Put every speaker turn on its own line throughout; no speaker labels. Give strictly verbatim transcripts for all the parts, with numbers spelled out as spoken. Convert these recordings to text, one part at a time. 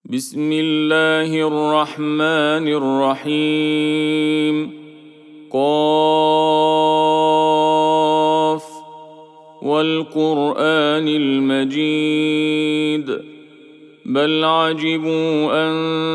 بسم الله الرحمن الرحيم. قاف والقرآن المجيد بل عجبوا أن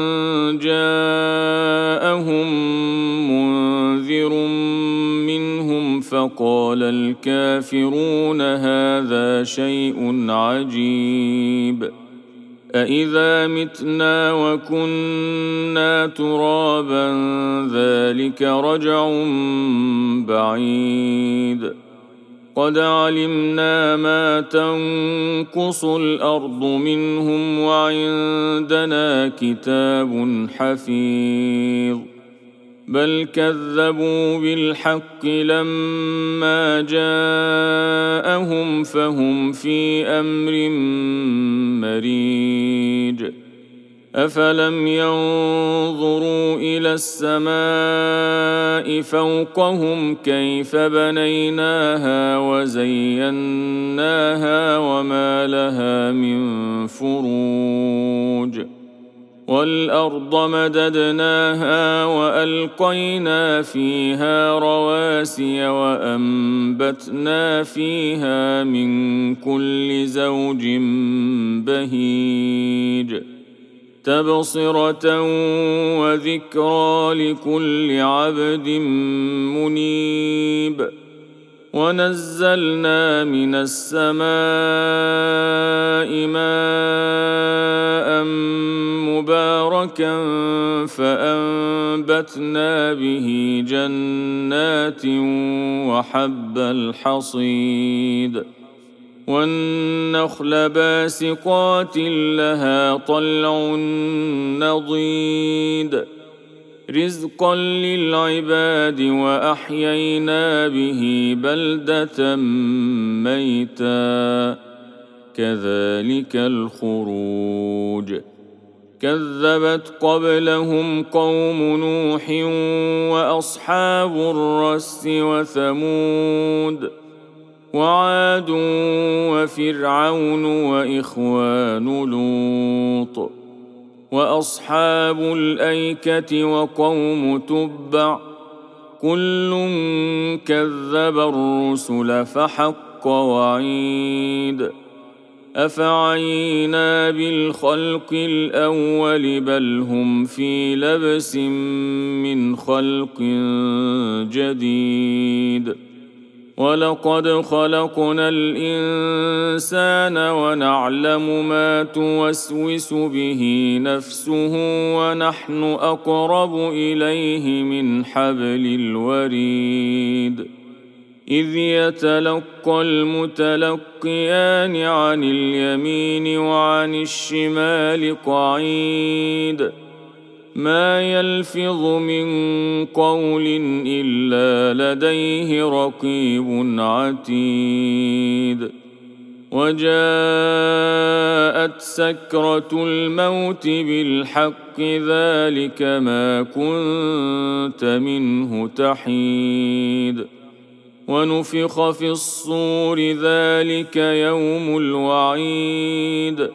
جاءهم منذر منهم فقال الكافرون هذا شيء عجيب أإذا متنا وكنا ترابا ذلك رجع بعيد قد علمنا ما تنقص الأرض منهم وعندنا كتاب حفيظ بل كذبوا بالحق لما جاءهم فهم في أمر مريج أفلم ينظروا إلى السماء فوقهم كيف بنيناها وزيناها وما لها من فروج والأرض مددناها وألقينا فيها رواسي وأنبتنا فيها من كل زوج بهيج تبصرة وذكرى لكل عبد منيب ونزلنا من السماء ماء مباركا فأنبتنا به جنات وحب الحصيد والنخل باسقات لها طلع نضيد رزقا للعباد وأحيينا به بلدة ميتا كذلك الخروج كذبت قبلهم قوم نوح وأصحاب الرس وثمود وعاد وفرعون وإخوان لوط وأصحاب الأيكة وقوم تبع كل كذب الرسل فحق وعيد أفعينا بالخلق الأول بل هم في لبس من خلق جديد ولقد خلقنا الإنسان ونعلم ما توسوس به نفسه ونحن أقرب إليه من حبل الوريد إذ يتلقى المتلقيان عن اليمين وعن الشمال قعيد ما يلفظ من قول إلا لديه رقيب عتيد وجاءت سكرة الموت بالحق ذلك ما كنت منه تحيد ونفخ في الصور ذلك يوم الوعيد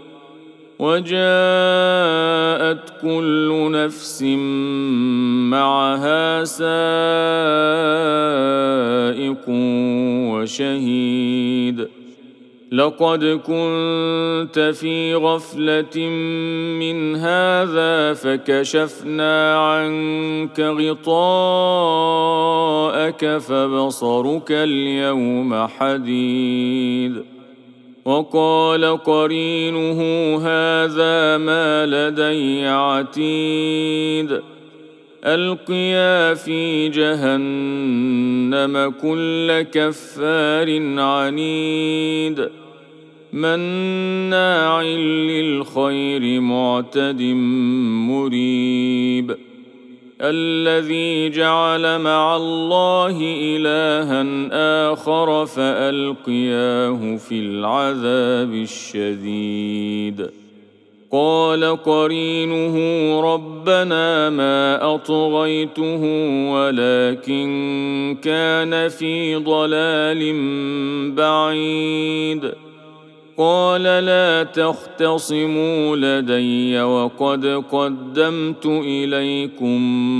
وجاءت كل نفس معها سائق وشهيد لقد كنت في غفلة من هذا فكشفنا عنك غطاءك فبصرك اليوم حديد وقال قرينه هذا ما لدي عتيد ألقيا في جهنم كل كفار عنيد مناع للخير معتد مريب الذي جعل مع الله إلها آخر فألقياه في العذاب الشديد قال قرينه ربنا ما أطغيته ولكن كان في ضلال بعيد قال لا تختصموا لدي وقد قدمت إليكم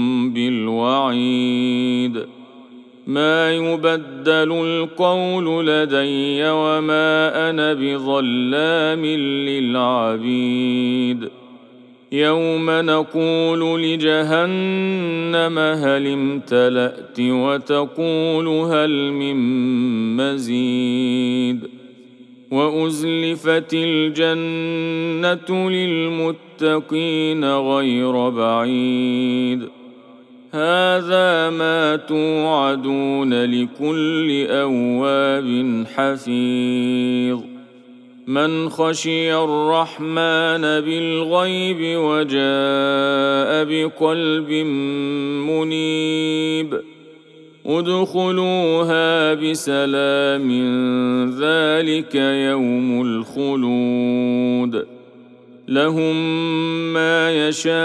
بالوعيد ما يبدل القول لدي وما أنا بظلام للعبيد يوم نقول لجهنم هل امتلأت وتقول هل من مزيد وأزلفت الجنة للمتقين غير بعيد هذا ما توعدون لكل أواب حفيظ من خشي الرحمن بالغيب وجاء بقلب منيب ادخلوها بسلام ذلك يوم الخلود لهم ما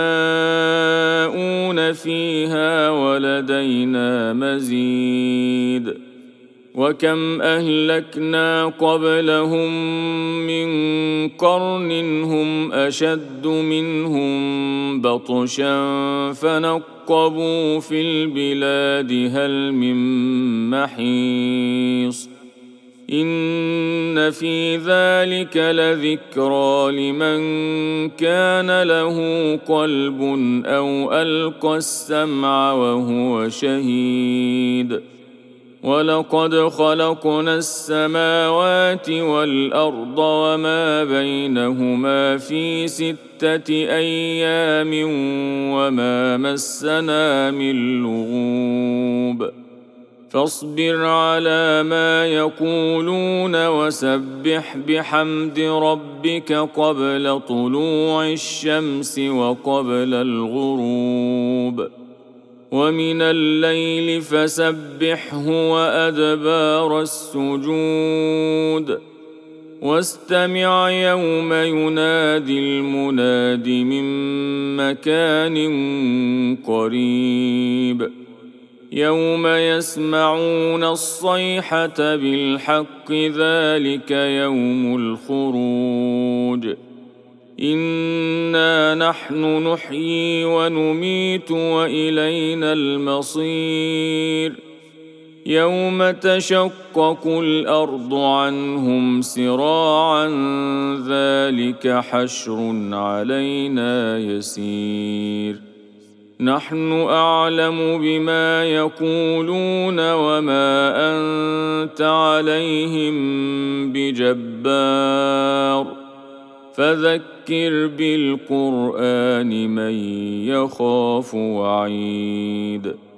يشاءون فيها ولدينا مزيد وكم أهلكنا قبلهم من قرن هم أشد منهم بطشا فنقبوا في البلاد هل من محيص إن في ذلك لذكرى لمن كان له قلب أو ألقى السمع وهو شهيد ولقد خلقنا السماوات والأرض وما بينهما في ستة أيام وما مسنا من لغوب فاصبر على ما يقولون وسبح بحمد ربك قبل طلوع الشمس وقبل الغروب ومن الليل فسبحه وأدبار السجود واستمع يوم ينادي المناد من مكان قريب يوم يسمعون الصيحة بالحق ذلك يوم الخروج إنا نحن نحيي ونميت وإلينا المصير يوم تشقق الأرض عنهم سراعا ذلك حشر علينا يسير نحن أعلم بما يقولون وما أنت عليهم بجبار فذكر بالقرآن من يخاف وعيد